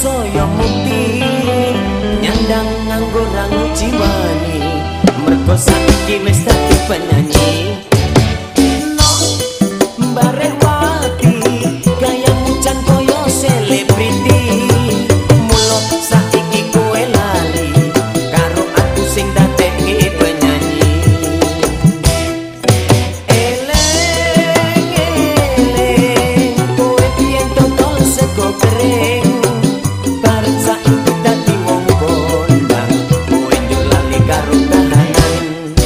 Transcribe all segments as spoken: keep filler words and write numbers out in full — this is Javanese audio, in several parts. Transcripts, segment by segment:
saya mukti nyandang nganggo rangu jiwani mergo saiki wis dadi penyanyi no bareng wati gaya mujan koyo selebriti mulo saiki kowe lali karo aku sing dadekke penyanyi eleng eleng kowe piye totol sego kering bareng saiki dadi wong kondang kowe njuk lali karo kahanan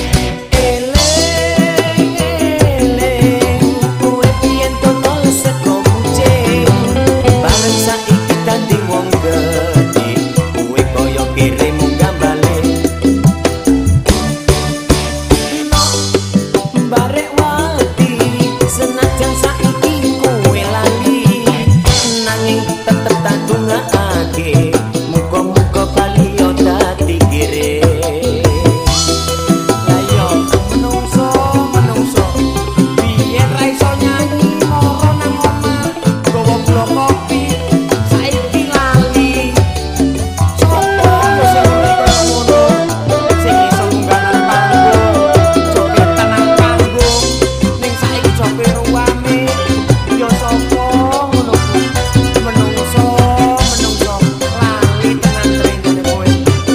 eleng eleng kowe piye totol sego kucing bareng saiki dadi wong gedhe kowe koyo kirim gambale no barek wati senajan saiki kowe lali nanging tetep tak dongakake muga-muga bali yo dadi kire ayo menungso menungso biyen ra iso nyanyi moro nang omah gowo blok kopi saiki lali sopo sing kaya ngono sing iso ngganan panggung joget tenang panggung ning saiki joget ruame yo sopo ngono menungso menungso lali tenan trenggone kowe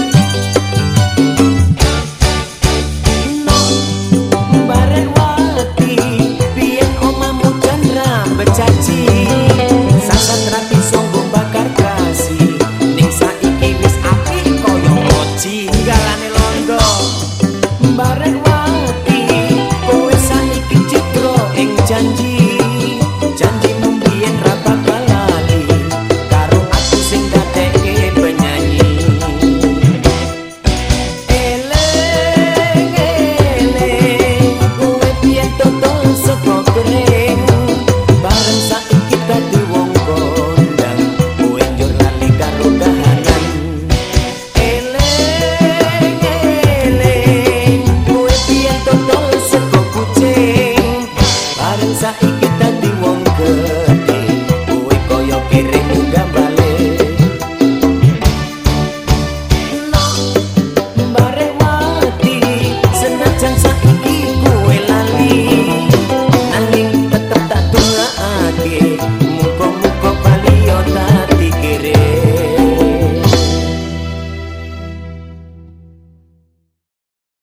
no bareng wati biyen omahmu jan rambet caci sasat rapi songgo bakar kasih ning saiki wis apik koyo mochi galane londo bareng wati kowe saiki citro ing janji janjimu biyen ra bakal lali karo aku sing dadekke penyanyi eleng eleng kowe piye totol sego kering bareng saiki dadi wong kondang kowe njur lali karo kahanan eleng eleng kowe piye totol sego kucing bareng saiki dadi wong gedhe